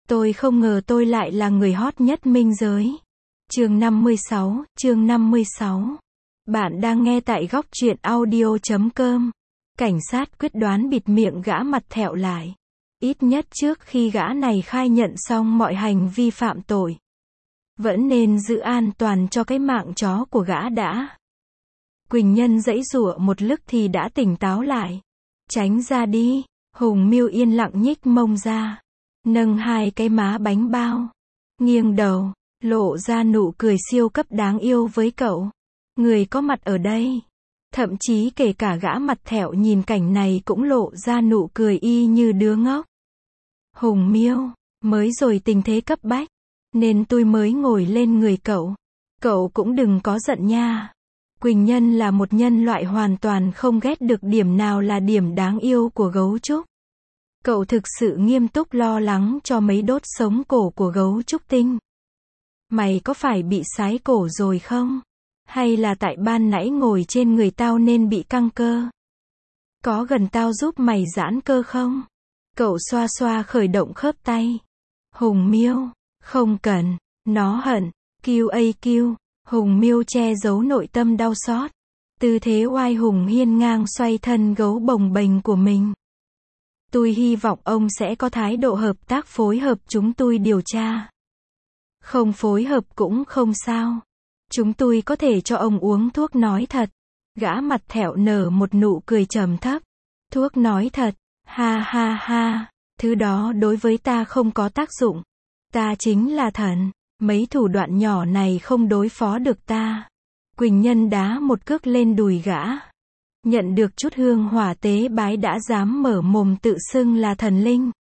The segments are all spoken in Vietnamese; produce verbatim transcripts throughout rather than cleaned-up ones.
Tôi không ngờ tôi lại là người hot nhất minh giới. Chương năm mươi sáu, chương năm mươi sáu. Bạn đang nghe tại góc truyện audio chấm com. Cảnh sát quyết đoán bịt miệng gã mặt thẹo lại. Ít nhất trước khi gã này khai nhận xong mọi hành vi phạm tội. Vẫn nên giữ an toàn cho cái mạng chó của gã đã. Quỳnh Nhân giãy giụa một lúc thì đã tỉnh táo lại. Tránh ra đi. Hùng Miêu yên lặng nhích mông ra. Nâng hai cái má bánh bao. Nghiêng đầu. Lộ ra nụ cười siêu cấp đáng yêu với cậu. Người có mặt ở đây. Thậm chí kể cả gã mặt thẹo nhìn cảnh này cũng lộ ra nụ cười y như đứa ngốc. Hùng Miêu, mới rồi tình thế cấp bách. Nên tôi mới ngồi lên người cậu. Cậu cũng đừng có giận nha. Quỳnh Nhân là một nhân loại hoàn toàn không ghét được điểm nào là điểm đáng yêu của gấu trúc. Cậu thực sự nghiêm túc lo lắng cho mấy đốt sống cổ của gấu trúc tinh. Mày có phải bị sái cổ rồi không? Hay là tại ban nãy ngồi trên người tao nên bị căng cơ? Có gần tao giúp mày giãn cơ không? Cậu xoa xoa khởi động khớp tay. Hùng Miêu, không cần, nó hận. Kiu a kiu, Hùng Miêu che giấu nội tâm đau xót. Tư thế oai hùng hiên ngang xoay thân gấu bồng bềnh của mình. Tôi hy vọng ông sẽ có thái độ hợp tác phối hợp chúng tôi điều tra. Không phối hợp cũng không sao. Chúng tôi có thể cho ông uống thuốc nói thật. Gã mặt thẹo nở một nụ cười trầm thấp. Thuốc nói thật, ha ha ha, thứ đó đối với ta không có tác dụng. Ta chính là thần, mấy thủ đoạn nhỏ này không đối phó được ta. Quỳnh Nhân đá một cước lên đùi gã. Nhận được chút hương hỏa tế bái đã dám mở mồm tự xưng là thần linh.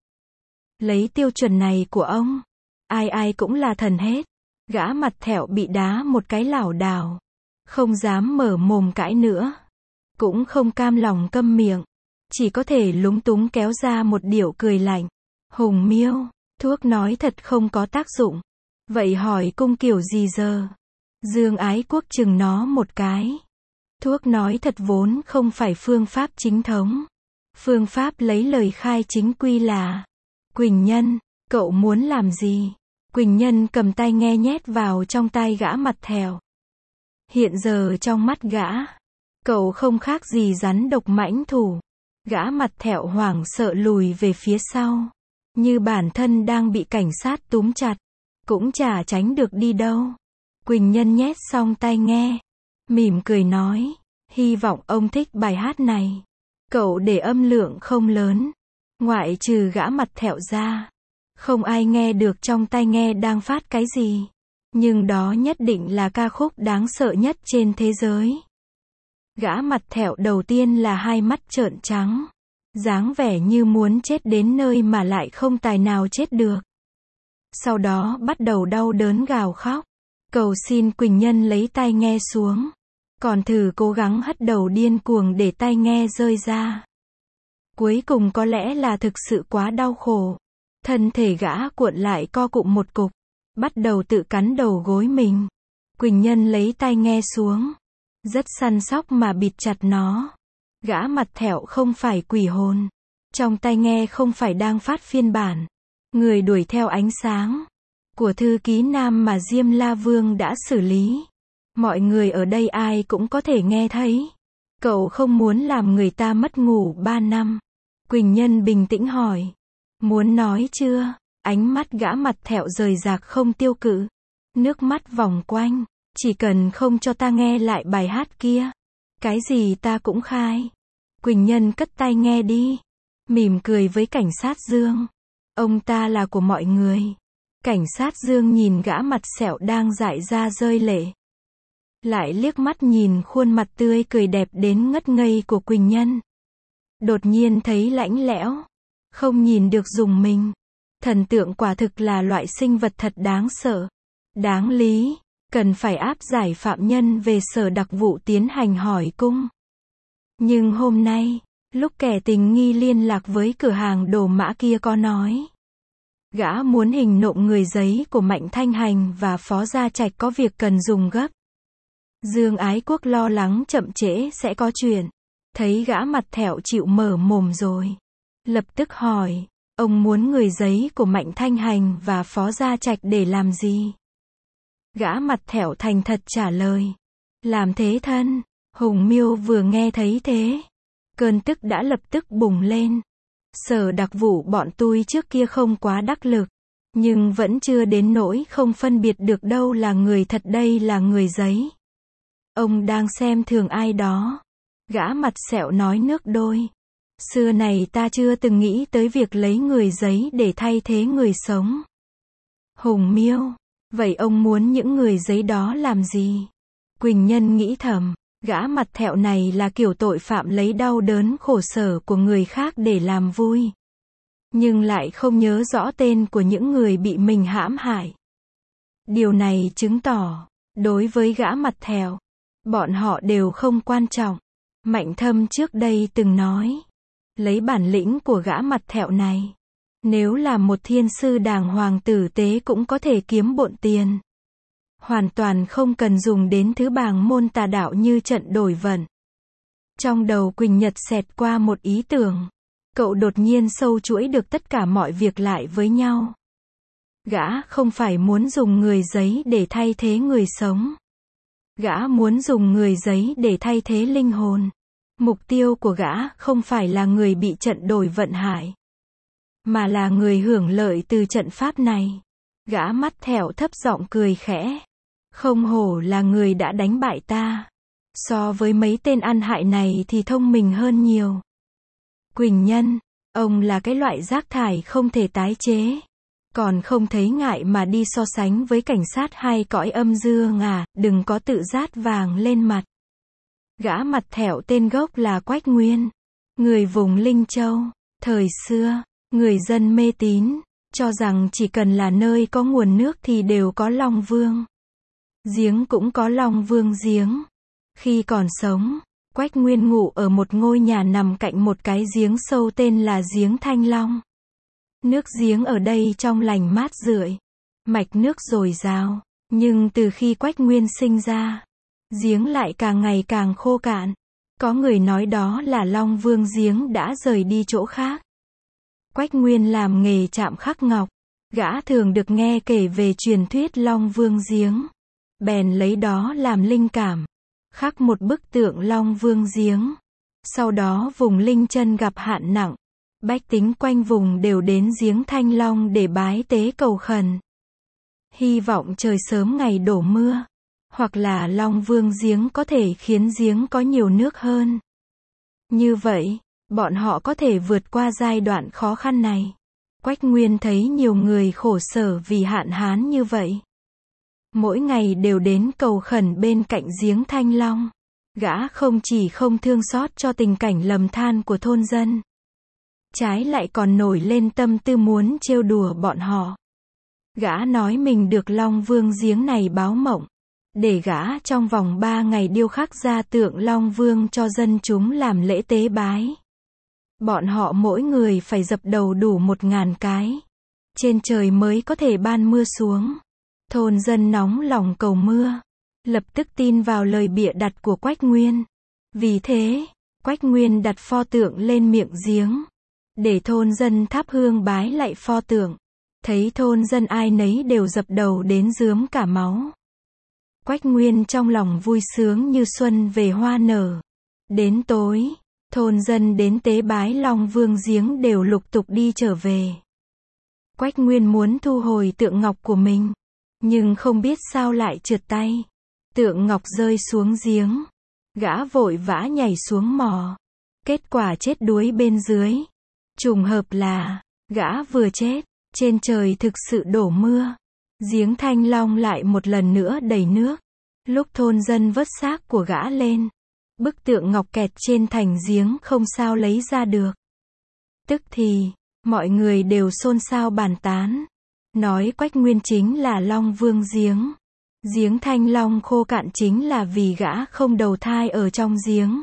Lấy tiêu chuẩn này của ông, ai ai cũng là thần hết. Gã mặt thẹo bị đá một cái lảo đảo. Không dám mở mồm cãi nữa. Cũng không cam lòng câm miệng. Chỉ có thể lúng túng kéo ra một điệu cười lạnh. Hùng Miêu, thuốc nói thật không có tác dụng. Vậy hỏi cung kiểu gì giờ? Dương Ái Quốc chừng nó một cái. Thuốc nói thật vốn không phải phương pháp chính thống. Phương pháp lấy lời khai chính quy là. Quỳnh Nhân, cậu muốn làm gì? Quỳnh Nhân cầm tai nghe nhét vào trong tai gã mặt thẹo. Hiện giờ trong mắt gã, cậu không khác gì rắn độc mãnh thủ. Gã mặt thẹo hoảng sợ lùi về phía sau. Như bản thân đang bị cảnh sát túm chặt. Cũng chả tránh được đi đâu. Quỳnh Nhân nhét xong tai nghe. Mỉm cười nói. Hy vọng ông thích bài hát này. Cậu để âm lượng không lớn. Ngoại trừ gã mặt thẹo ra. Không ai nghe được trong tai nghe đang phát cái gì. Nhưng đó nhất định là ca khúc đáng sợ nhất trên thế giới. Gã mặt thẹo đầu tiên là hai mắt trợn trắng. Dáng vẻ như muốn chết đến nơi mà lại không tài nào chết được. Sau đó bắt đầu đau đớn gào khóc. Cầu xin Quỳnh Nhân lấy tai nghe xuống. Còn thử cố gắng hất đầu điên cuồng để tai nghe rơi ra. Cuối cùng có lẽ là thực sự quá đau khổ. Thân thể gã cuộn lại co cụm một cục. Bắt đầu tự cắn đầu gối mình. Quỳnh Nhân lấy tai nghe xuống. Rất săn sóc mà bịt chặt nó. Gã mặt thẹo không phải quỷ hồn. Trong tai nghe không phải đang phát phiên bản. Người đuổi theo ánh sáng. Của thư ký nam mà Diêm La Vương đã xử lý. Mọi người ở đây ai cũng có thể nghe thấy. Cậu không muốn làm người ta mất ngủ ba năm. Quỳnh Nhân bình tĩnh hỏi. Muốn nói chưa? Ánh mắt gã mặt thẹo rời rạc không tiêu cự. Nước mắt vòng quanh. Chỉ cần không cho ta nghe lại bài hát kia. Cái gì ta cũng khai. Quỳnh Nhân cất tai nghe đi. Mỉm cười với cảnh sát Dương. Ông ta là của mọi người. Cảnh sát Dương nhìn gã mặt sẹo đang dại ra rơi lệ. Lại liếc mắt nhìn khuôn mặt tươi cười đẹp đến ngất ngây của Quỳnh Nhân. Đột nhiên thấy lạnh lẽo. Không nhìn được dùng mình. Thần tượng quả thực là loại sinh vật thật đáng sợ. Đáng lý. Cần phải áp giải phạm nhân về sở đặc vụ tiến hành hỏi cung. Nhưng hôm nay, lúc kẻ tình nghi liên lạc với cửa hàng đồ mã kia có nói. Gã muốn hình nộm người giấy của Mạnh Thanh Hành và Phó Gia Trạch có việc cần dùng gấp. Dương Ái Quốc lo lắng chậm trễ sẽ có chuyện. Thấy gã mặt thẹo chịu mở mồm rồi. Lập tức hỏi. Ông muốn người giấy của Mạnh Thanh Hành và Phó Gia Trạch để làm gì? Gã mặt thẹo thành thật trả lời. Làm thế thân. Hùng Miêu vừa nghe thấy thế, cơn tức đã lập tức bùng lên. Sở đặc vụ bọn tôi trước kia không quá đắc lực, nhưng vẫn chưa đến nỗi không phân biệt được đâu là người thật đây là người giấy. Ông đang xem thường ai đó. Gã mặt sẹo nói nước đôi. Xưa này ta chưa từng nghĩ tới việc lấy người giấy để thay thế người sống. Hùng Miêu, vậy ông muốn những người giấy đó làm gì? Quỳnh Nhân nghĩ thầm, gã mặt thẹo này là kiểu tội phạm lấy đau đớn khổ sở của người khác để làm vui. Nhưng lại không nhớ rõ tên của những người bị mình hãm hại. Điều này chứng tỏ, đối với gã mặt thẹo, bọn họ đều không quan trọng. Mạnh Thâm trước đây từng nói, lấy bản lĩnh của gã mặt thẹo này, nếu là một thiên sư đàng hoàng tử tế cũng có thể kiếm bộn tiền. Hoàn toàn không cần dùng đến thứ bàng môn tà đạo như trận đổi vận. Trong đầu Quỳnh Nhật xẹt qua một ý tưởng. Cậu đột nhiên sâu chuỗi được tất cả mọi việc lại với nhau. Gã không phải muốn dùng người giấy để thay thế người sống. Gã muốn dùng người giấy để thay thế linh hồn. Mục tiêu của gã không phải là người bị trận đổi vận hại, mà là người hưởng lợi từ trận pháp này. Gã mắt thẹo thấp giọng cười khẽ. Không hổ là người đã đánh bại ta. So với mấy tên ăn hại này thì thông minh hơn nhiều. Quỳnh Nhân, ông là cái loại rác thải không thể tái chế. Còn không thấy ngại mà đi so sánh với cảnh sát hai cõi âm dương à, đừng có tự rát vàng lên mặt. Gã mặt thẹo tên gốc là Quách Nguyên. Người vùng Linh Châu. Thời xưa, người dân mê tín, cho rằng chỉ cần là nơi có nguồn nước thì đều có Long Vương. Giếng cũng có Long Vương giếng. Khi còn sống, Quách Nguyên ngụ ở một ngôi nhà nằm cạnh một cái giếng sâu tên là giếng Thanh Long. Nước giếng ở đây trong lành mát rượi, mạch nước dồi dào, nhưng từ khi Quách Nguyên sinh ra, giếng lại càng ngày càng khô cạn. Có người nói đó là Long Vương giếng đã rời đi chỗ khác. Quách Nguyên làm nghề chạm khắc ngọc, gã thường được nghe kể về truyền thuyết Long Vương giếng, bèn lấy đó làm linh cảm, khắc một bức tượng Long Vương giếng. Sau đó vùng Linh Chân gặp hạn nặng, bách tính quanh vùng đều đến giếng Thanh Long để bái tế cầu khẩn, hy vọng trời sớm ngày đổ mưa, hoặc là Long Vương giếng có thể khiến giếng có nhiều nước hơn. Như vậy, bọn họ có thể vượt qua giai đoạn khó khăn này. Quách Nguyên thấy nhiều người khổ sở vì hạn hán như vậy. Mỗi ngày đều đến cầu khẩn bên cạnh giếng Thanh Long. Gã không chỉ không thương xót cho tình cảnh lầm than của thôn dân, trái lại còn nổi lên tâm tư muốn trêu đùa bọn họ. Gã nói mình được Long Vương giếng này báo mộng, để gã trong vòng ba ngày điêu khắc ra tượng Long Vương cho dân chúng làm lễ tế bái. Bọn họ mỗi người phải dập đầu đủ một ngàn cái, trên trời mới có thể ban mưa xuống. Thôn dân nóng lòng cầu mưa, lập tức tin vào lời bịa đặt của Quách Nguyên. Vì thế, Quách Nguyên đặt pho tượng lên miệng giếng, để thôn dân thắp hương bái lạy pho tượng. Thấy thôn dân ai nấy đều dập đầu đến rướm cả máu. Quách Nguyên trong lòng vui sướng như xuân về hoa nở. Đến tối, thôn dân đến tế bái Long Vương giếng đều lục tục đi trở về. Quách Nguyên muốn thu hồi tượng ngọc của mình, nhưng không biết sao lại trượt tay. Tượng ngọc rơi xuống giếng. Gã vội vã nhảy xuống mò. Kết quả chết đuối bên dưới. Trùng hợp là, gã vừa chết, trên trời thực sự đổ mưa. Giếng Thanh Long lại một lần nữa đầy nước. Lúc thôn dân vớt xác của gã lên, bức tượng ngọc kẹt trên thành giếng không sao lấy ra được. Tức thì, mọi người đều xôn xao bàn tán, nói Quách Nguyên chính là Long Vương giếng. Giếng Thanh Long khô cạn chính là vì gã không đầu thai ở trong giếng.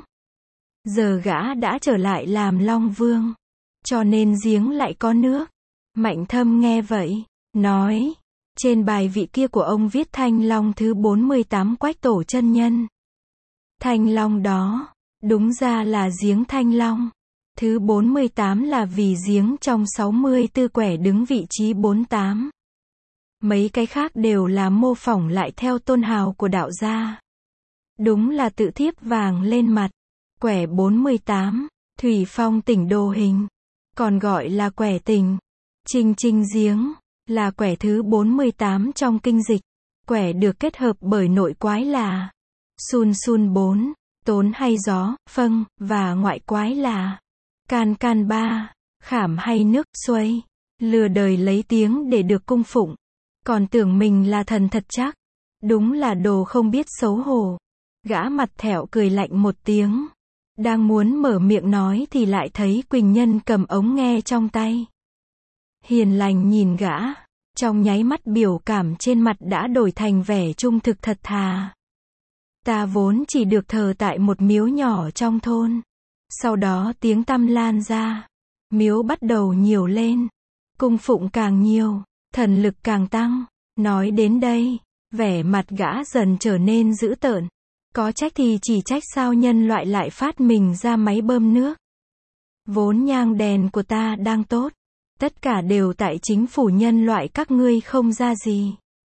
Giờ gã đã trở lại làm Long Vương, cho nên giếng lại có nước. Mạnh Thâm nghe vậy, nói, trên bài vị kia của ông viết Thanh Long thứ bốn mươi tám Quách Tổ chân nhân. Thanh Long đó, đúng ra là giếng Thanh Long. Thứ bốn mươi tám là vì giếng trong sáu mươi tư quẻ đứng vị trí bốn mươi tám. Mấy cái khác đều là mô phỏng lại theo tôn hào của đạo gia. Đúng là tự thiếp vàng lên mặt. Quẻ bốn mươi tám, Thủy Phong Tỉnh Đồ Hình, còn gọi là quẻ tình. Trinh Trinh Giếng, là quẻ thứ bốn mươi tám trong kinh dịch. Quẻ được kết hợp bởi nội quái là Sun Sun bốn, Tốn hay Gió, Phâng, và ngoại quái là Can Can ba, Khảm hay Nước, Xuây. Lừa đời lấy tiếng để được cung phụng. Còn tưởng mình là thần thật chắc. Đúng là đồ không biết xấu hổ. Gã mặt thẹo cười lạnh một tiếng. Đang muốn mở miệng nói thì lại thấy Quỳnh Nhân cầm ống nghe trong tay. Hiền lành nhìn gã. Trong nháy mắt biểu cảm trên mặt đã đổi thành vẻ trung thực thật thà. Ta vốn chỉ được thờ tại một miếu nhỏ trong thôn. Sau đó tiếng tăm lan ra. Miếu bắt đầu nhiều lên. Cung phụng càng nhiều. Thần lực càng tăng. Nói đến đây, vẻ mặt gã dần trở nên dữ tợn. Có trách thì chỉ trách sao nhân loại lại phát mình ra máy bơm nước. Vốn nhang đèn của ta đang tốt. Tất cả đều tại chính phủ nhân loại các ngươi không ra gì.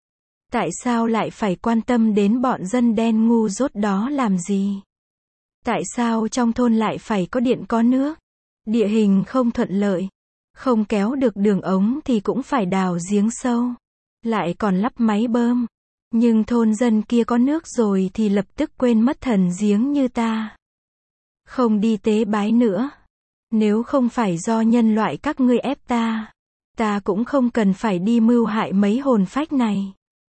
Tại sao lại phải quan tâm đến bọn dân đen ngu dốt đó làm gì? Tại sao trong thôn lại phải có điện có nước? Địa hình không thuận lợi. Không kéo được đường ống thì cũng phải đào giếng sâu. Lại còn lắp máy bơm. Nhưng thôn dân kia có nước rồi thì lập tức quên mất thần giếng như ta. Không đi tế bái nữa. Nếu không phải do nhân loại các ngươi ép ta, ta cũng không cần phải đi mưu hại mấy hồn phách này.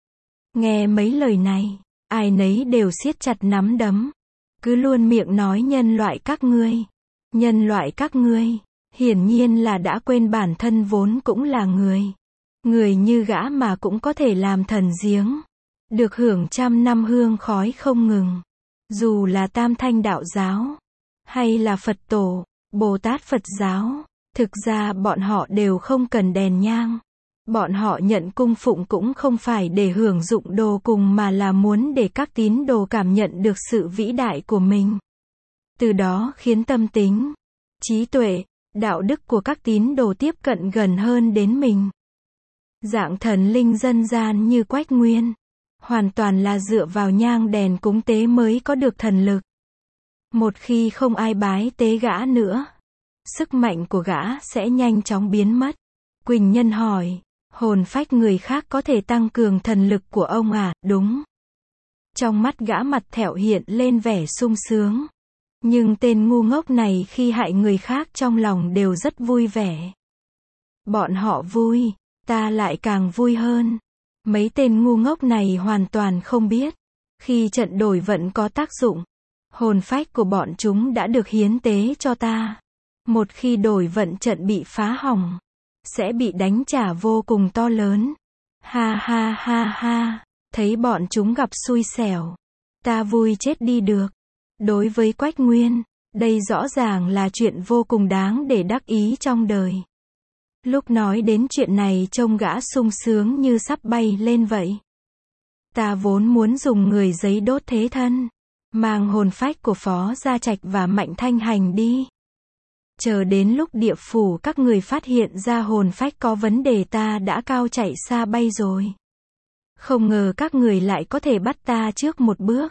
Nghe mấy lời này, ai nấy đều siết chặt nắm đấm. Cứ luôn miệng nói nhân loại các ngươi. Nhân loại các ngươi. Hiển nhiên là đã quên bản thân vốn cũng là người. Người như gã mà cũng có thể làm thần giếng. Được hưởng trăm năm hương khói không ngừng. Dù là Tam Thanh Đạo Giáo, hay là Phật Tổ, Bồ Tát Phật Giáo, thực ra bọn họ đều không cần đèn nhang. Bọn họ nhận cung phụng cũng không phải để hưởng dụng đồ cùng mà là muốn để các tín đồ cảm nhận được sự vĩ đại của mình. Từ đó khiến tâm tính, trí tuệ, đạo đức của các tín đồ tiếp cận gần hơn đến mình. Dạng thần linh dân gian như Quách Nguyên, hoàn toàn là dựa vào nhang đèn cúng tế mới có được thần lực. Một khi không ai bái tế gã nữa, sức mạnh của gã sẽ nhanh chóng biến mất. Quỳnh Nhân hỏi, hồn phách người khác có thể tăng cường thần lực của ông à? Đúng. Trong mắt gã mặt thẹo hiện lên vẻ sung sướng. Nhưng tên ngu ngốc này khi hại người khác trong lòng đều rất vui vẻ. Bọn họ vui, ta lại càng vui hơn. Mấy tên ngu ngốc này hoàn toàn không biết. Khi trận đổi vận có tác dụng, hồn phách của bọn chúng đã được hiến tế cho ta. Một khi đổi vận trận bị phá hỏng, sẽ bị đánh trả vô cùng to lớn. Ha ha ha ha, thấy bọn chúng gặp xui xẻo. Ta vui chết đi được. Đối với Quách Nguyên, đây rõ ràng là chuyện vô cùng đáng để đắc ý trong đời. Lúc nói đến chuyện này trông gã sung sướng như sắp bay lên vậy. Ta vốn muốn dùng người giấy đốt thế thân, mang hồn phách của Phó Gia Trạch và Mạnh Thanh Hành đi. Chờ đến lúc địa phủ các người phát hiện ra hồn phách có vấn đề ta đã cao chạy xa bay rồi. Không ngờ các người lại có thể bắt ta trước một bước.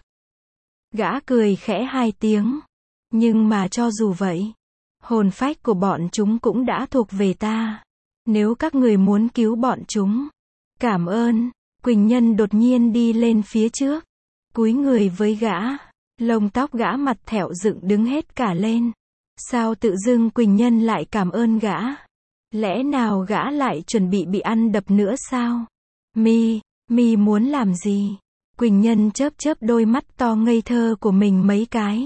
Gã cười khẽ hai tiếng. Nhưng mà cho dù vậy, hồn phách của bọn chúng cũng đã thuộc về ta. Nếu các người muốn cứu bọn chúng, cảm ơn. Quỳnh Nhân đột nhiên đi lên phía trước, cúi người với gã. Lông tóc gã mặt thẹo dựng đứng hết cả lên. Sao tự dưng Quỳnh Nhân lại cảm ơn gã? Lẽ nào gã lại chuẩn bị bị ăn đập nữa sao? Mi, mi muốn làm gì? Quỳnh Nhân chớp chớp đôi mắt to ngây thơ của mình mấy cái.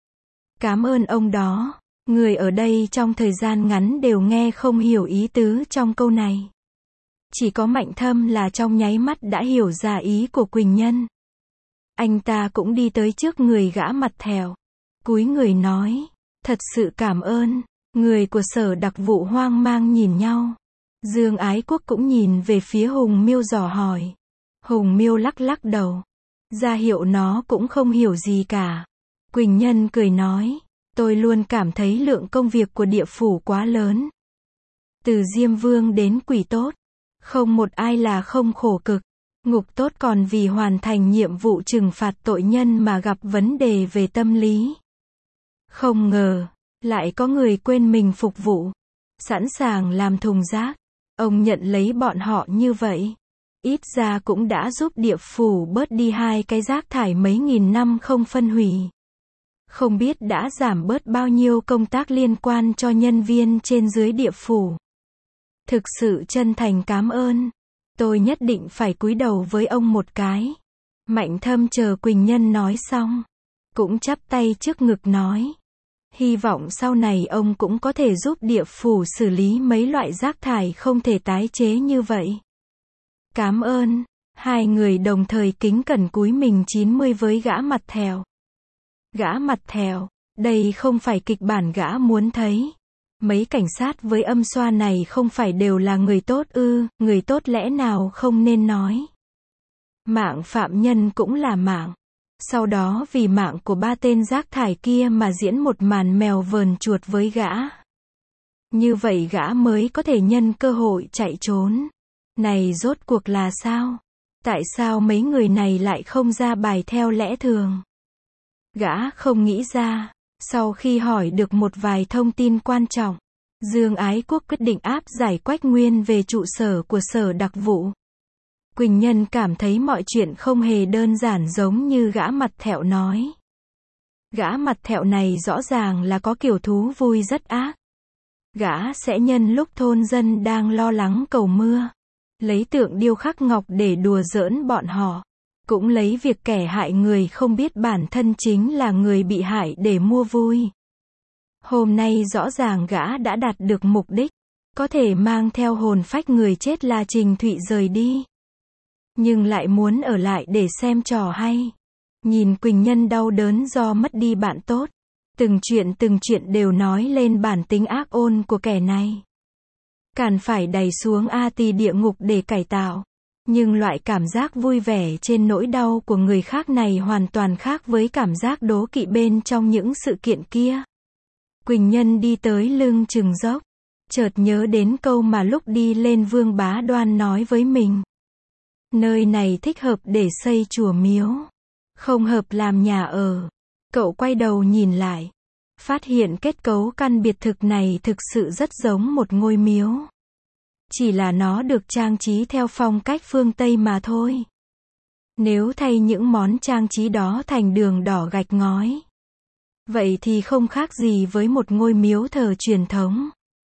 Cảm ơn ông đó. Người ở đây trong thời gian ngắn đều nghe không hiểu ý tứ trong câu này. Chỉ có Mạnh Thâm là trong nháy mắt đã hiểu ra ý của Quỳnh Nhân. Anh ta cũng đi tới trước người gã mặt thẹo, cúi người nói, thật sự cảm ơn. Người của Sở Đặc vụ hoang mang nhìn nhau. Dương Ái Quốc cũng nhìn về phía Hùng Miêu dò hỏi. Hùng Miêu lắc lắc đầu, ra hiệu nó cũng không hiểu gì cả. Quỳnh Nhân cười nói, Tôi luôn cảm thấy lượng công việc của địa phủ quá lớn. Từ Diêm Vương đến quỷ tốt, không một ai là không khổ cực. Ngục tốt còn vì hoàn thành nhiệm vụ trừng phạt tội nhân mà gặp vấn đề về tâm lý. Không ngờ, lại có người quên mình phục vụ, sẵn sàng làm thùng rác. Ông nhận lấy bọn họ như vậy, ít ra cũng đã giúp địa phủ bớt đi hai cái rác thải mấy nghìn năm không phân hủy. Không biết đã giảm bớt bao nhiêu công tác liên quan cho nhân viên trên dưới địa phủ. Thực sự chân thành cảm ơn. Tôi nhất định phải cúi đầu với ông một cái. Mạnh Thâm chờ Quỳnh Nhân nói xong, cũng chắp tay trước ngực nói. Hy vọng sau này ông cũng có thể giúp địa phủ xử lý mấy loại rác thải không thể tái chế như vậy. Cảm ơn. Hai người đồng thời kính cẩn cúi mình chín mươi với gã mặt thèo. Gã mặt thèo, đây không phải kịch bản gã muốn thấy. Mấy cảnh sát với âm xoa này không phải đều là người tốt ư, người tốt lẽ nào không nên nói. Mạng phạm nhân cũng là mạng. Sau đó vì mạng của ba tên rác thải kia mà diễn một màn mèo vờn chuột với gã. Như vậy gã mới có thể nhân cơ hội chạy trốn. Này rốt cuộc là sao? Tại sao mấy người này lại không ra bài theo lẽ thường? Gã không nghĩ ra. Sau khi hỏi được một vài thông tin quan trọng, Dương Ái Quốc quyết định áp giải Quách Nguyên về trụ sở của sở đặc vụ. Quỳnh Nhân cảm thấy mọi chuyện không hề đơn giản giống như gã mặt thẹo nói. Gã mặt thẹo này rõ ràng là có kiểu thú vui rất ác. Gã sẽ nhân lúc thôn dân đang lo lắng cầu mưa, lấy tượng điêu khắc ngọc để đùa giỡn bọn họ. Cũng lấy việc kẻ hại người không biết bản thân chính là người bị hại để mua vui. Hôm nay rõ ràng gã đã đạt được mục đích, có thể mang theo hồn phách người chết là Trình Thụy rời đi. Nhưng lại muốn ở lại để xem trò hay. Nhìn Quỳnh Nhân đau đớn do mất đi bạn tốt. Từng chuyện từng chuyện đều nói lên bản tính ác ôn của kẻ này. Càn phải đày xuống A Tỳ địa ngục để cải tạo. Nhưng loại cảm giác vui vẻ trên nỗi đau của người khác này hoàn toàn khác với cảm giác đố kỵ bên trong những sự kiện kia. Quỳnh Nhân đi tới lưng chừng dốc, chợt nhớ đến câu mà lúc đi lên Vương Bá Đoan nói với mình. Nơi này thích hợp để xây chùa miếu, không hợp làm nhà ở. Cậu quay đầu nhìn lại, phát hiện kết cấu căn biệt thực này thực sự rất giống một ngôi miếu. Chỉ là nó được trang trí theo phong cách phương Tây mà thôi. Nếu thay những món trang trí đó thành đường đỏ gạch ngói, vậy thì không khác gì với một ngôi miếu thờ truyền thống.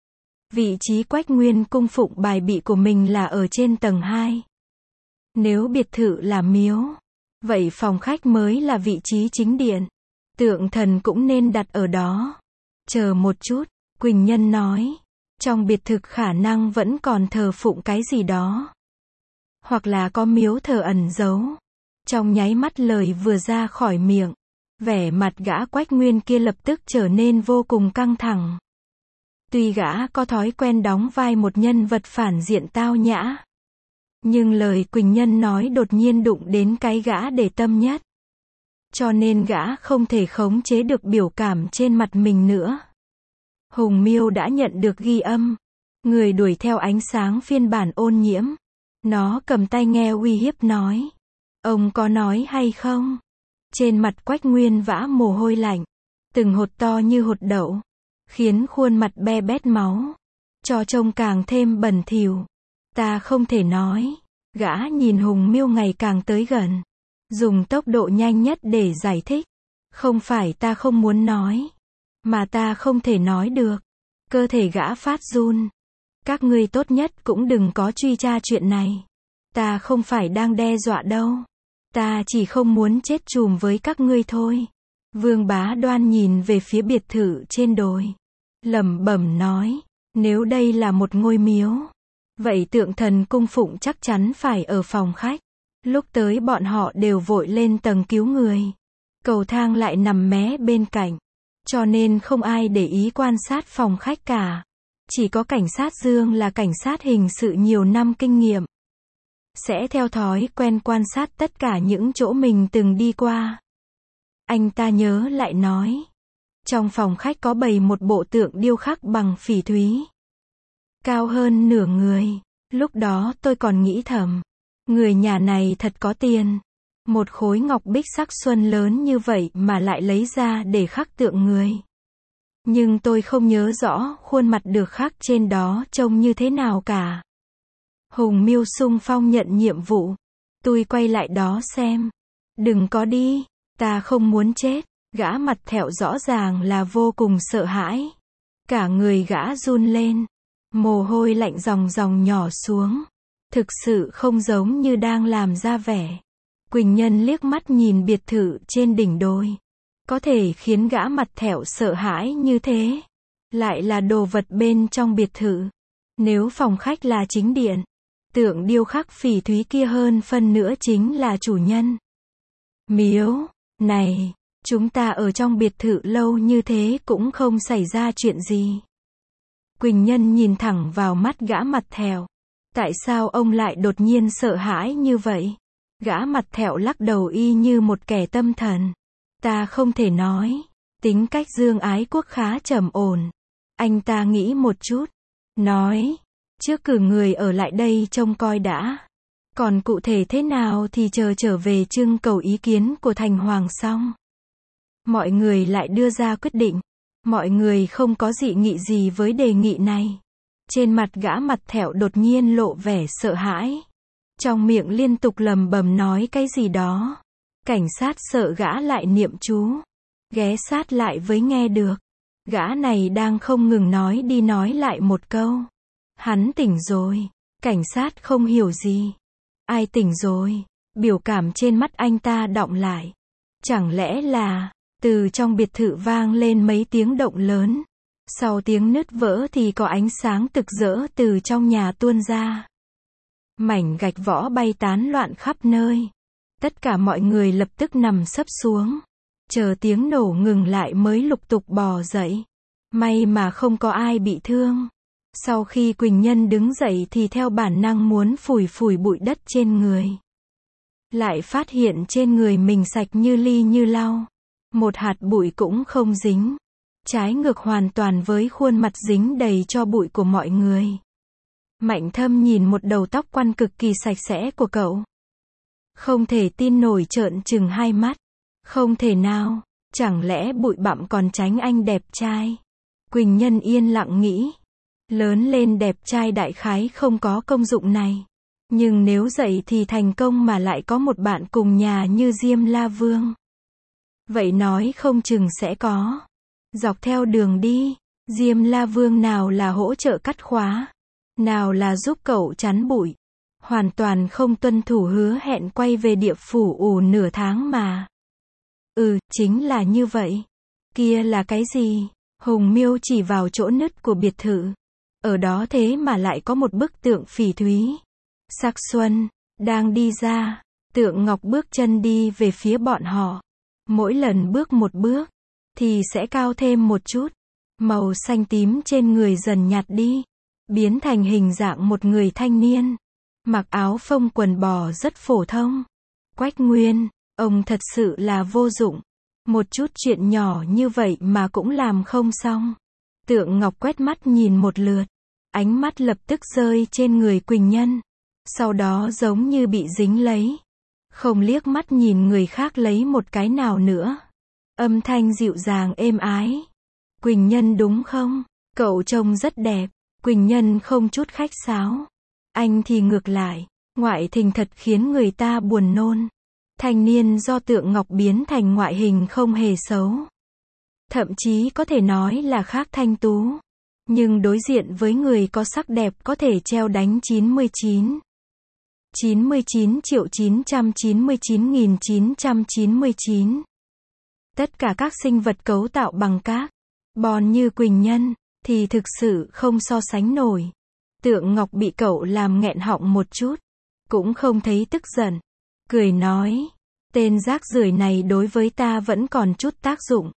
Vị trí Quách Nguyên cung phụng bài bị của mình là ở trên tầng hai. Nếu biệt thự là miếu, vậy phòng khách mới là vị trí chính điện. Tượng thần cũng nên đặt ở đó. Chờ một chút, Quỳnh Nhân nói. Trong biệt thực khả năng vẫn còn thờ phụng cái gì đó. Hoặc là có miếu thờ ẩn giấu. Trong nháy mắt lời vừa ra khỏi miệng, vẻ mặt gã Quách Nguyên kia lập tức trở nên vô cùng căng thẳng. Tuy gã có thói quen đóng vai một nhân vật phản diện tao nhã, nhưng lời Quỳnh Nhân nói đột nhiên đụng đến cái gã để tâm nhất. Cho nên gã không thể khống chế được biểu cảm trên mặt mình nữa. Hùng Miêu đã nhận được ghi âm. Người đuổi theo ánh sáng phiên bản ôn nhiễm. Nó cầm tai nghe uy hiếp nói. Ông có nói hay không? Trên mặt Quách Nguyên vã mồ hôi lạnh. Từng hột to như hột đậu. Khiến khuôn mặt be bét máu. Cho trông càng thêm bẩn thỉu. Ta không thể nói. Gã nhìn Hùng Miêu ngày càng tới gần. Dùng tốc độ nhanh nhất để giải thích. Không phải ta không muốn nói, mà ta không thể nói được. Cơ thể gã phát run. Các ngươi tốt nhất cũng đừng có truy tra chuyện này. Ta không phải đang đe dọa đâu. Ta chỉ không muốn chết chùm với các ngươi thôi. Vương Bá Đoan nhìn về phía biệt thự trên đồi. Lẩm bẩm nói. Nếu đây là một ngôi miếu, vậy tượng thần cung phụng chắc chắn phải ở phòng khách. Lúc tới bọn họ đều vội lên tầng cứu người. Cầu thang lại nằm mé bên cạnh. Cho nên không ai để ý quan sát phòng khách cả. Chỉ có cảnh sát Dương là cảnh sát hình sự nhiều năm kinh nghiệm. Sẽ theo thói quen quan sát tất cả những chỗ mình từng đi qua. Anh ta nhớ lại nói. Trong phòng khách có bày một bộ tượng điêu khắc bằng phỉ thúy. Cao hơn nửa người. Lúc đó tôi còn nghĩ thầm. Người nhà này thật có tiền. Một khối ngọc bích sắc xuân lớn như vậy mà lại lấy ra để khắc tượng người. Nhưng tôi không nhớ rõ khuôn mặt được khắc trên đó trông như thế nào cả. Hùng Miêu xung phong nhận nhiệm vụ. Tôi quay lại đó xem. Đừng có đi, ta không muốn chết. Gã mặt thẹo rõ ràng là vô cùng sợ hãi. Cả người gã run lên. Mồ hôi lạnh ròng ròng nhỏ xuống. Thực sự không giống như đang làm ra vẻ. Quỳnh Nhân liếc mắt nhìn biệt thự trên đỉnh đồi. Có thể khiến gã mặt thẹo sợ hãi như thế. Lại là đồ vật bên trong biệt thự. Nếu phòng khách là chính điện, tượng điêu khắc phỉ thúy kia hơn phân nữa chính là chủ nhân. Miếu, này, chúng ta ở trong biệt thự lâu như thế cũng không xảy ra chuyện gì. Quỳnh Nhân nhìn thẳng vào mắt gã mặt thẹo. Tại sao ông lại đột nhiên sợ hãi như vậy? Gã mặt thẹo lắc đầu y như một kẻ tâm thần. Ta không thể nói. Tính cách Dương Ái Quốc khá trầm ổn. Anh ta nghĩ một chút. Nói. Trước cử người ở lại đây trông coi đã. Còn cụ thể thế nào thì chờ trở về trưng cầu ý kiến của Thành Hoàng xong. Mọi người lại đưa ra quyết định. Mọi người không có dị nghị gì với đề nghị này. Trên mặt gã mặt thẹo đột nhiên lộ vẻ sợ hãi. Trong miệng liên tục lầm bầm nói cái gì đó. Cảnh sát sợ gã lại niệm chú. Ghé sát lại với nghe được. Gã này đang không ngừng nói đi nói lại một câu. Hắn tỉnh rồi. Cảnh sát không hiểu gì. Ai tỉnh rồi? Biểu cảm trên mắt anh ta đọng lại. Chẳng lẽ là... Từ trong biệt thự vang lên mấy tiếng động lớn. Sau tiếng nứt vỡ thì có ánh sáng rực rỡ từ trong nhà tuôn ra. Mảnh gạch võ bay tán loạn khắp nơi. Tất cả mọi người lập tức nằm sấp xuống. Chờ tiếng nổ ngừng lại mới lục tục bò dậy. May mà không có ai bị thương. Sau khi Quỳnh Nhân đứng dậy thì theo bản năng muốn phủi phủi bụi đất trên người. Lại phát hiện trên người mình sạch như ly như lau. Một hạt bụi cũng không dính. Trái ngược hoàn toàn với khuôn mặt dính đầy cho bụi của mọi người. Mạnh Thâm nhìn một đầu tóc quăn cực kỳ sạch sẽ của cậu. Không thể tin nổi trợn trừng hai mắt. Không thể nào, chẳng lẽ bụi bặm còn tránh anh đẹp trai. Quỳnh Nhân yên lặng nghĩ. Lớn lên đẹp trai đại khái không có công dụng này. Nhưng nếu dậy thì thành công mà lại có một bạn cùng nhà như Diêm La Vương. Vậy nói không chừng sẽ có. Dọc theo đường đi, Diêm La Vương nào là hỗ trợ cắt khóa, nào là giúp cậu chắn bụi. Hoàn toàn không tuân thủ hứa hẹn quay về địa phủ ủ nửa tháng mà. Ừ, chính là như vậy. Kia là cái gì? Hùng Miêu chỉ vào chỗ nứt của biệt thự. Ở đó thế mà lại có một bức tượng phỉ thúy. Sắc xuân, đang đi ra. Tượng ngọc bước chân đi về phía bọn họ. Mỗi lần bước một bước, thì sẽ cao thêm một chút. Màu xanh tím trên người dần nhạt đi. Biến thành hình dạng một người thanh niên. Mặc áo phông quần bò rất phổ thông. Quách Nguyên, ông thật sự là vô dụng. Một chút chuyện nhỏ như vậy mà cũng làm không xong. Tượng ngọc quét mắt nhìn một lượt. Ánh mắt lập tức rơi trên người Quỳnh Nhân. Sau đó giống như bị dính lấy. Không liếc mắt nhìn người khác lấy một cái nào nữa. Âm thanh dịu dàng êm ái. Quỳnh Nhân đúng không? Cậu trông rất đẹp. Quỳnh Nhân không chút khách sáo. Anh thì ngược lại. Ngoại hình thật khiến người ta buồn nôn. Thanh niên do tượng ngọc biến thành ngoại hình không hề xấu. Thậm chí có thể nói là khác thanh tú. Nhưng đối diện với người có sắc đẹp có thể treo đánh chín mươi chín. chín mươi chín triệu chín trăm chín mươi chín nghìn chín trăm chín mươi chín. Tất cả các sinh vật cấu tạo bằng carbon như Quỳnh Nhân, thì thực sự không so sánh nổi. Tượng ngọc bị cậu làm nghẹn họng một chút. Cũng không thấy tức giận. Cười nói, tên rác rưởi này đối với ta vẫn còn chút tác dụng.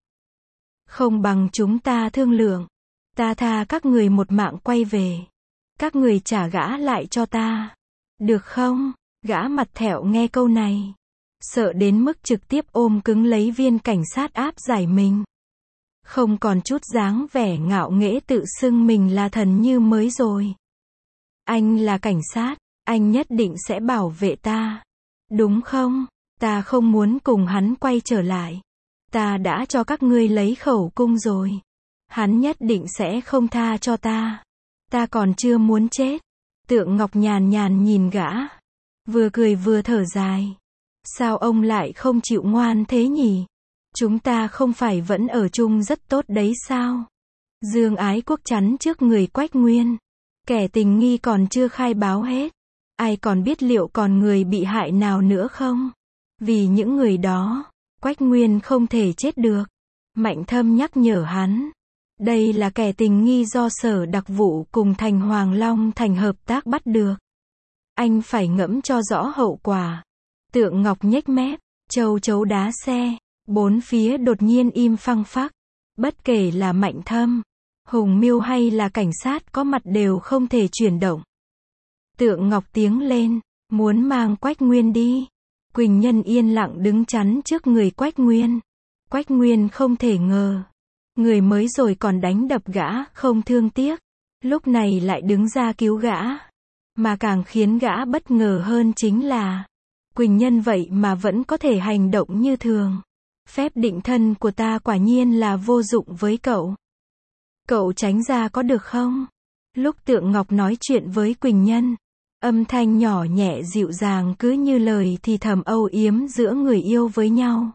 Không bằng chúng ta thương lượng. Ta tha các người một mạng quay về. Các người trả gã lại cho ta. Được không? Gã mặt thẹo nghe câu này. Sợ đến mức trực tiếp ôm cứng lấy viên cảnh sát áp giải mình. Không còn chút dáng vẻ ngạo nghễ tự xưng mình là thần như mới rồi. Anh là cảnh sát, anh nhất định sẽ bảo vệ ta. Đúng không? Ta không muốn cùng hắn quay trở lại. Ta đã cho các ngươi lấy khẩu cung rồi. Hắn nhất định sẽ không tha cho ta. Ta còn chưa muốn chết. Tượng Ngọc nhàn nhàn nhìn gã. Vừa cười vừa thở dài. Sao ông lại không chịu ngoan thế nhỉ? Chúng ta không phải vẫn ở chung rất tốt đấy sao? Dương Ái Quốc chắn trước người Quách Nguyên. Kẻ tình nghi còn chưa khai báo hết. Ai còn biết liệu còn người bị hại nào nữa không? Vì những người đó, Quách Nguyên không thể chết được. Mạnh Thâm nhắc nhở hắn. Đây là kẻ tình nghi do Sở Đặc vụ cùng Thành Hoàng Long Thành hợp tác bắt được. Anh phải ngẫm cho rõ hậu quả. Tượng Ngọc nhếch mép, châu chấu đá xe. Bốn phía đột nhiên im phăng phắc. Bất kể là Mạnh Thâm, Hùng Miêu hay là cảnh sát có mặt đều không thể chuyển động. Tượng Ngọc tiếng lên, muốn mang Quách Nguyên đi. Quỳnh Nhân yên lặng đứng chắn trước người Quách Nguyên. Quách Nguyên không thể ngờ. Người mới rồi còn đánh đập gã, không thương tiếc. Lúc này lại đứng ra cứu gã. Mà càng khiến gã bất ngờ hơn chính là Quỳnh Nhân vậy mà vẫn có thể hành động như thường. Phép định thân của ta quả nhiên là vô dụng với cậu. Cậu tránh ra có được không? Lúc Tượng Ngọc nói chuyện với Quỳnh Nhân, âm thanh nhỏ nhẹ dịu dàng cứ như lời thì thầm âu yếm giữa người yêu với nhau.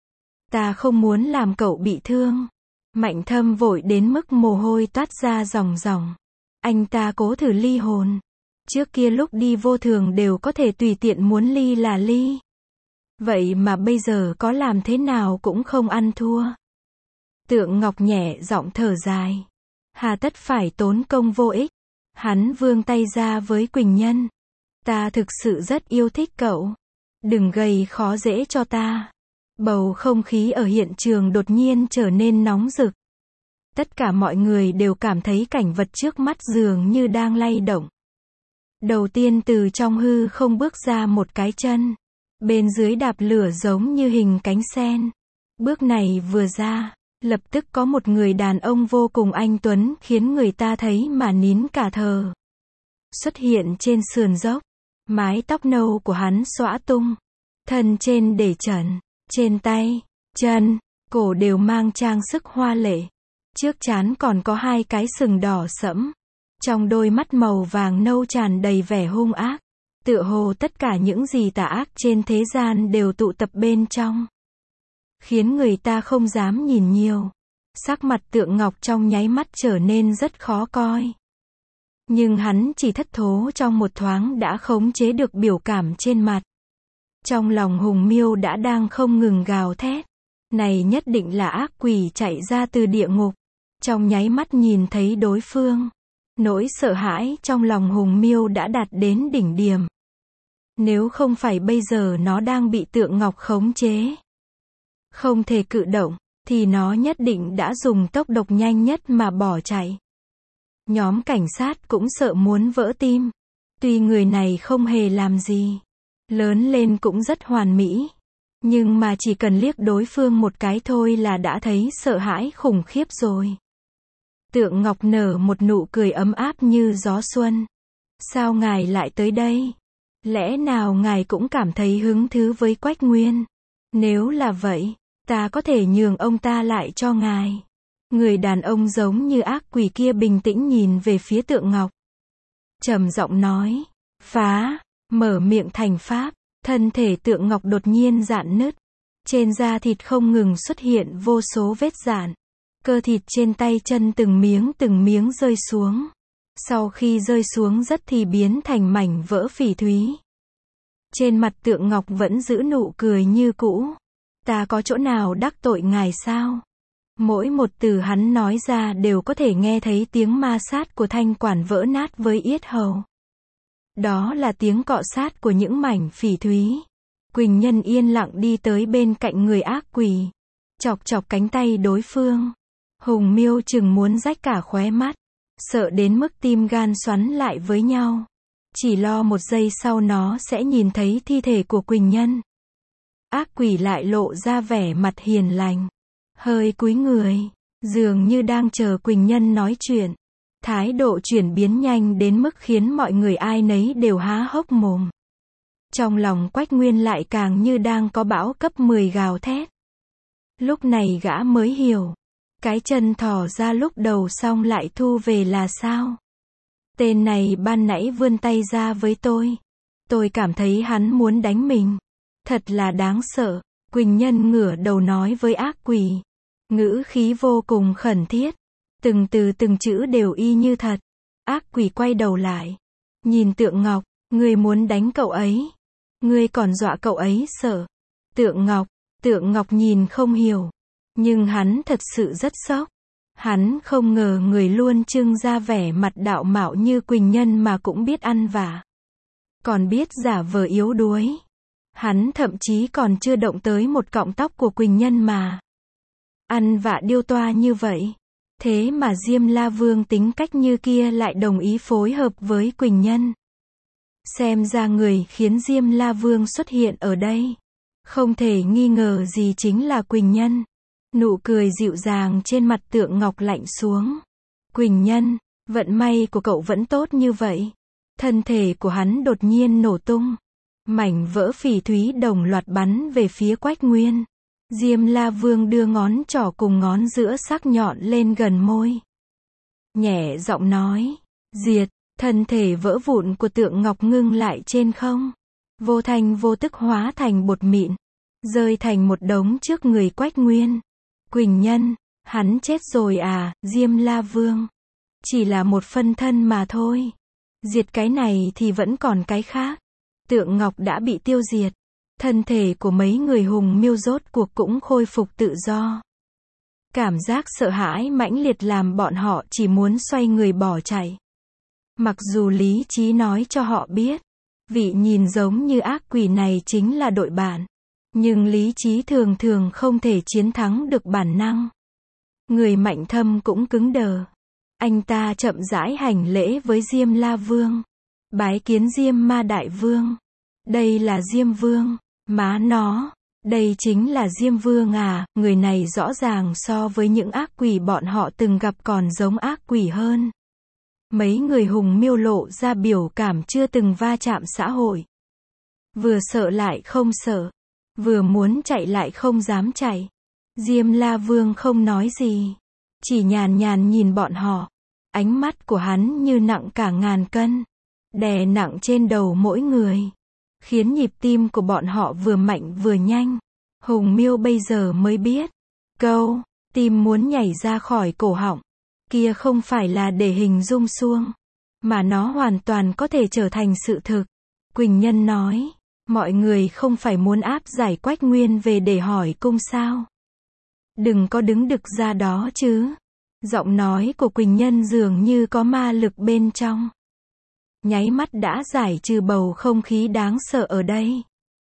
Ta không muốn làm cậu bị thương. Mạnh Thâm vội đến mức mồ hôi toát ra ròng ròng. Anh ta cố thử ly hồn. Trước kia lúc đi vô thường đều có thể tùy tiện muốn ly là ly. Vậy mà bây giờ có làm thế nào cũng không ăn thua. Tượng Ngọc nhẹ giọng thở dài. Hà tất phải tốn công vô ích. Hắn vươn tay ra với Quỳnh Nhân. Ta thực sự rất yêu thích cậu. Đừng gây khó dễ cho ta. Bầu không khí ở hiện trường đột nhiên trở nên nóng rực. Tất cả mọi người đều cảm thấy cảnh vật trước mắt dường như đang lay động. Đầu tiên từ trong hư không bước ra một cái chân. Bên dưới đạp lửa giống như hình cánh sen. Bước này vừa ra, lập tức có một người đàn ông vô cùng anh tuấn khiến người ta thấy mà nín cả thở. Xuất hiện trên sườn dốc. Mái tóc nâu của hắn xõa tung. Thân trên để trần. Trên tay, chân, cổ đều mang trang sức hoa lệ. Trước trán còn có hai cái sừng đỏ sẫm. Trong đôi mắt màu vàng nâu tràn đầy vẻ hung ác. Tựa hồ tất cả những gì tà ác trên thế gian đều tụ tập bên trong. Khiến người ta không dám nhìn nhiều. Sắc mặt Tượng Ngọc trong nháy mắt trở nên rất khó coi. Nhưng hắn chỉ thất thố trong một thoáng đã khống chế được biểu cảm trên mặt. Trong lòng Hùng Miêu đã đang không ngừng gào thét. Này nhất định là ác quỷ chạy ra từ địa ngục. Trong nháy mắt nhìn thấy đối phương. Nỗi sợ hãi trong lòng Hùng Miêu đã đạt đến đỉnh điểm. Nếu không phải bây giờ nó đang bị Tượng Ngọc khống chế, không thể cử động, thì nó nhất định đã dùng tốc độ nhanh nhất mà bỏ chạy. Nhóm cảnh sát cũng sợ muốn vỡ tim. Tuy người này không hề làm gì, lớn lên cũng rất hoàn mỹ. Nhưng mà chỉ cần liếc đối phương một cái thôi là đã thấy sợ hãi khủng khiếp rồi. Tượng Ngọc nở một nụ cười ấm áp như gió xuân. Sao ngài lại tới đây? Lẽ nào ngài cũng cảm thấy hứng thú với Quách Nguyên? Nếu là vậy, ta có thể nhường ông ta lại cho ngài. Người đàn ông giống như ác quỷ kia bình tĩnh nhìn về phía Tượng Ngọc. Trầm giọng nói, phá, mở miệng thành pháp, thân thể Tượng Ngọc đột nhiên rạn nứt. Trên da thịt không ngừng xuất hiện vô số vết rạn. Cơ thịt trên tay chân từng miếng từng miếng rơi xuống. Sau khi rơi xuống rất thì biến thành mảnh vỡ phỉ thúy. Trên mặt Tượng Ngọc vẫn giữ nụ cười như cũ. Ta có chỗ nào đắc tội ngài sao? Mỗi một từ hắn nói ra đều có thể nghe thấy tiếng ma sát của thanh quản vỡ nát với yết hầu. Đó là tiếng cọ sát của những mảnh phỉ thúy. Quỳnh Nhân yên lặng đi tới bên cạnh người ác quỷ. Chọc chọc cánh tay đối phương. Hùng Miêu chừng muốn rách cả khóe mắt. Sợ đến mức tim gan xoắn lại với nhau. Chỉ lo một giây sau nó sẽ nhìn thấy thi thể của Quỳnh Nhân. Ác quỷ lại lộ ra vẻ mặt hiền lành. Hơi cúi người. dường như đang chờ Quỳnh Nhân nói chuyện. Thái độ chuyển biến nhanh đến mức khiến mọi người ai nấy đều há hốc mồm. Trong lòng Quách Nguyên lại càng như đang có bão cấp mười gào thét. Lúc này gã mới hiểu. Cái chân thò ra lúc đầu xong lại thu về là sao? Tên này ban nãy vươn tay ra với tôi. Tôi cảm thấy hắn muốn đánh mình. Thật là đáng sợ. Quỳnh Nhân ngửa đầu nói với ác quỷ. Ngữ khí vô cùng khẩn thiết. Từng từ từng chữ đều y như thật. Ác quỷ quay đầu lại. Nhìn Tượng Ngọc. Ngươi muốn đánh cậu ấy. Ngươi còn dọa cậu ấy sợ. Tượng Ngọc. Tượng Ngọc nhìn không hiểu. Nhưng hắn thật sự rất sốc. Hắn không ngờ người luôn trưng ra vẻ mặt đạo mạo như Quỳnh Nhân mà cũng biết ăn vạ. Còn biết giả vờ yếu đuối. Hắn thậm chí còn chưa động tới một cọng tóc của Quỳnh Nhân mà. Ăn vạ điêu toa như vậy. Thế mà Diêm La Vương tính cách như kia lại đồng ý phối hợp với Quỳnh Nhân. Xem ra người khiến Diêm La Vương xuất hiện ở đây. Không thể nghi ngờ gì chính là Quỳnh Nhân. Nụ cười dịu dàng trên mặt Tượng Ngọc lạnh xuống. Quỳnh Nhân, vận may của cậu vẫn tốt như vậy. Thân thể của hắn đột nhiên nổ tung. Mảnh vỡ phỉ thúy đồng loạt bắn về phía Quách Nguyên. Diêm La Vương đưa ngón trỏ cùng ngón giữa sắc nhọn lên gần môi. Nhẹ giọng nói. Diệt, thân thể vỡ vụn của Tượng Ngọc ngưng lại trên không. Vô thanh vô tức hóa thành bột mịn. Rơi thành một đống trước người Quách Nguyên. Quỳnh Nhân, hắn chết rồi à, Diêm La Vương. Chỉ là một phân thân mà thôi. Diệt cái này thì vẫn còn cái khác. Tượng Ngọc đã bị tiêu diệt. Thân thể của mấy người hùng miêu rốt cuộc cũng khôi phục tự do. Cảm giác sợ hãi mãnh liệt làm bọn họ chỉ muốn xoay người bỏ chạy. Mặc dù lý trí nói cho họ biết, vị nhìn giống như ác quỷ này chính là đội bạn. Nhưng lý trí thường thường không thể chiến thắng được bản năng. Người Mạnh Thâm cũng cứng đờ. Anh ta chậm rãi hành lễ với Diêm La Vương. Bái kiến Diêm Ma Đại Vương. Đây là Diêm Vương. Má nó. Đây chính là Diêm Vương à, người này rõ ràng so với những ác quỷ bọn họ từng gặp còn giống ác quỷ hơn. Mấy người hùng miêu lộ ra biểu cảm chưa từng va chạm xã hội. Vừa sợ lại không sợ. Vừa muốn chạy lại không dám chạy. Diêm La Vương không nói gì. Chỉ nhàn nhàn nhìn bọn họ. Ánh mắt của hắn như nặng cả ngàn cân. Đè nặng trên đầu mỗi người. Khiến nhịp tim của bọn họ vừa mạnh vừa nhanh. Hùng miêu bây giờ mới biết. Câu, tim muốn nhảy ra khỏi cổ họng. Kia không phải là để hình dung suông. Mà nó hoàn toàn có thể trở thành sự thực. Quỳnh Nhân nói. Mọi người không phải muốn áp giải Quách Nguyên về để hỏi cung sao. Đừng có đứng đực ra đó chứ. Giọng nói của Quỳnh Nhân dường như có ma lực bên trong. Nháy mắt đã giải trừ bầu không khí đáng sợ ở đây.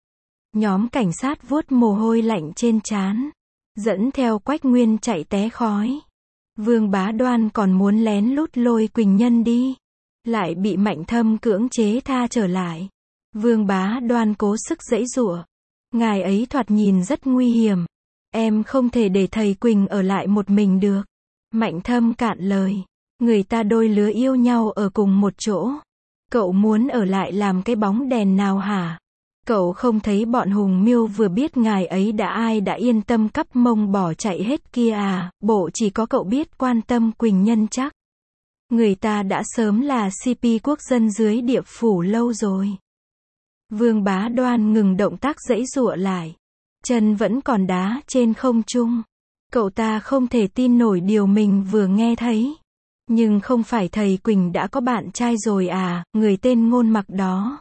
Nhóm cảnh sát vuốt mồ hôi lạnh trên trán. Dẫn theo Quách Nguyên chạy té khói. Vương Bá Đoan còn muốn lén lút lôi Quỳnh Nhân đi. Lại bị Mạnh Thâm cưỡng chế tha trở lại. Vương Bá Đoan cố sức giãy giụa. Ngài ấy thoạt nhìn rất nguy hiểm. Em không thể để thầy Quỳnh ở lại một mình được. Mạnh Thâm cạn lời. Người ta đôi lứa yêu nhau ở cùng một chỗ. Cậu muốn ở lại làm cái bóng đèn nào hả? Cậu không thấy bọn hùng miêu vừa biết ngài ấy đã ai đã yên tâm cắp mông bỏ chạy hết kia à? Bộ chỉ có cậu biết quan tâm Quỳnh Nhân chắc. Người ta đã sớm là xê pê quốc dân dưới địa phủ lâu rồi. Vương Bá Đoan ngừng động tác giãy giụa lại. Chân vẫn còn đá trên không trung. Cậu ta không thể tin nổi điều mình vừa nghe thấy. Nhưng không phải thầy Quỳnh đã có bạn trai rồi à, người tên Ngôn Mặc đó.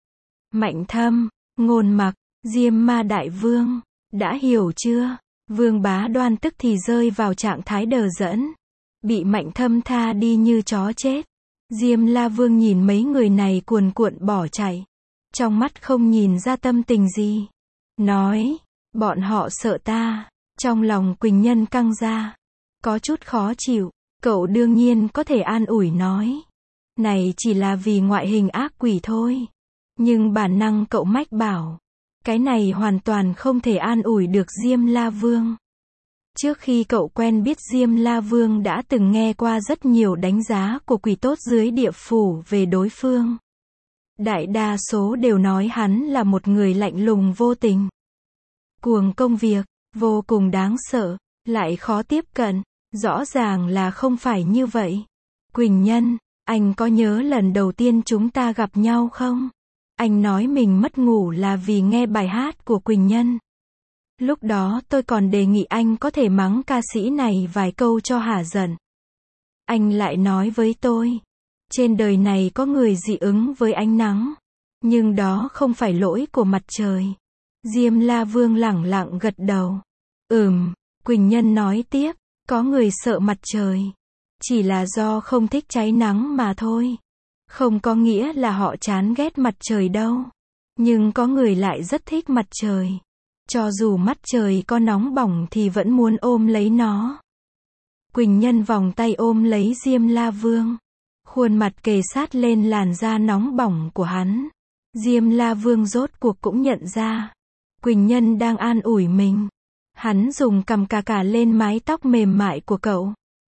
Mạnh Thâm, Ngôn Mặc, Diêm Ma Đại Vương, đã hiểu chưa? Vương Bá Đoan tức thì rơi vào trạng thái đờ đẫn. Bị Mạnh Thâm tha đi như chó chết. Diêm La Vương nhìn mấy người này cuồn cuộn bỏ chạy. Trong mắt không nhìn ra tâm tình gì. Nói, bọn họ sợ ta. Trong lòng Quỳnh Nhân căng ra. Có chút khó chịu. Cậu đương nhiên có thể an ủi nói. Này chỉ là vì ngoại hình ác quỷ thôi. Nhưng bản năng cậu mách bảo. Cái này hoàn toàn không thể an ủi được Diêm La Vương. Trước khi cậu quen biết Diêm La Vương đã từng nghe qua rất nhiều đánh giá của quỷ tốt dưới địa phủ về đối phương. Đại đa số đều nói hắn là một người lạnh lùng vô tình, cuồng công việc, vô cùng đáng sợ, lại khó tiếp cận. Rõ ràng là không phải như vậy. Quỳnh Nhân, anh có nhớ lần đầu tiên chúng ta gặp nhau không? Anh nói mình mất ngủ là vì nghe bài hát của Quỳnh Nhân. Lúc đó tôi còn đề nghị anh có thể mắng ca sĩ này vài câu cho hả giận. Anh lại nói với tôi, trên đời này có người dị ứng với ánh nắng, nhưng đó không phải lỗi của mặt trời. Diêm La Vương lẳng lặng gật đầu. Ừm, Quỳnh Nhân nói tiếp, có người sợ mặt trời, chỉ là do không thích cháy nắng mà thôi. Không có nghĩa là họ chán ghét mặt trời đâu. Nhưng có người lại rất thích mặt trời. Cho dù mắt trời có nóng bỏng thì vẫn muốn ôm lấy nó. Quỳnh Nhân vòng tay ôm lấy Diêm La Vương. Khuôn mặt kề sát lên làn da nóng bỏng của hắn. Diêm La Vương rốt cuộc cũng nhận ra. Quỳnh Nhân đang an ủi mình. Hắn dùng cằm cà cà lên mái tóc mềm mại của cậu.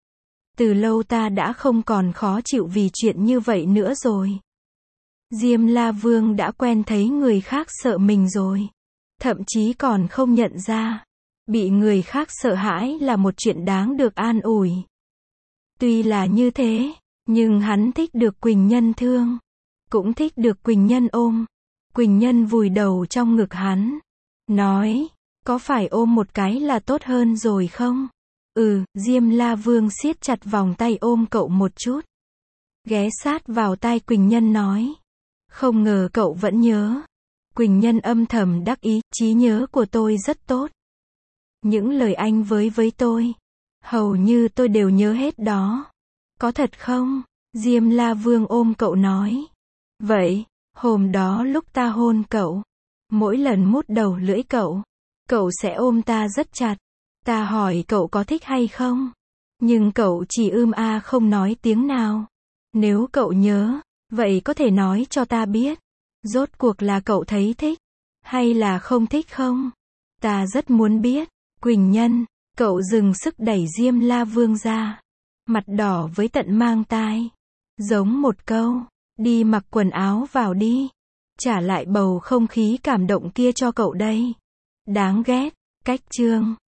Từ lâu ta đã không còn khó chịu vì chuyện như vậy nữa rồi. Diêm La Vương đã quen thấy người khác sợ mình rồi. Thậm chí còn không nhận ra. Bị người khác sợ hãi là một chuyện đáng được an ủi. Tuy là như thế, nhưng hắn thích được Quỳnh Nhân thương. Cũng thích được Quỳnh Nhân ôm. Quỳnh Nhân vùi đầu trong ngực hắn. Nói, có phải ôm một cái là tốt hơn rồi không? Ừ, Diêm La Vương siết chặt vòng tay ôm cậu một chút. Ghé sát vào tai Quỳnh Nhân nói. Không ngờ cậu vẫn nhớ. Quỳnh Nhân âm thầm đắc ý, trí nhớ của tôi rất tốt. Những lời anh với với tôi, hầu như tôi đều nhớ hết đó. Có thật không? Diêm La Vương ôm cậu nói. Vậy, hôm đó lúc ta hôn cậu, mỗi lần mút đầu lưỡi cậu, cậu sẽ ôm ta rất chặt. Ta hỏi cậu có thích hay không? Nhưng cậu chỉ ưm a không nói tiếng nào. Nếu cậu nhớ, vậy có thể nói cho ta biết. Rốt cuộc là cậu thấy thích, hay là không thích không? Ta rất muốn biết. Quỳnh Nhân, cậu dừng sức đẩy Diêm La Vương ra. Mặt đỏ với tận mang tai. Giống một câu, đi mặc quần áo vào đi. Trả lại bầu không khí cảm động kia cho cậu đây. Đáng ghét, cách chương.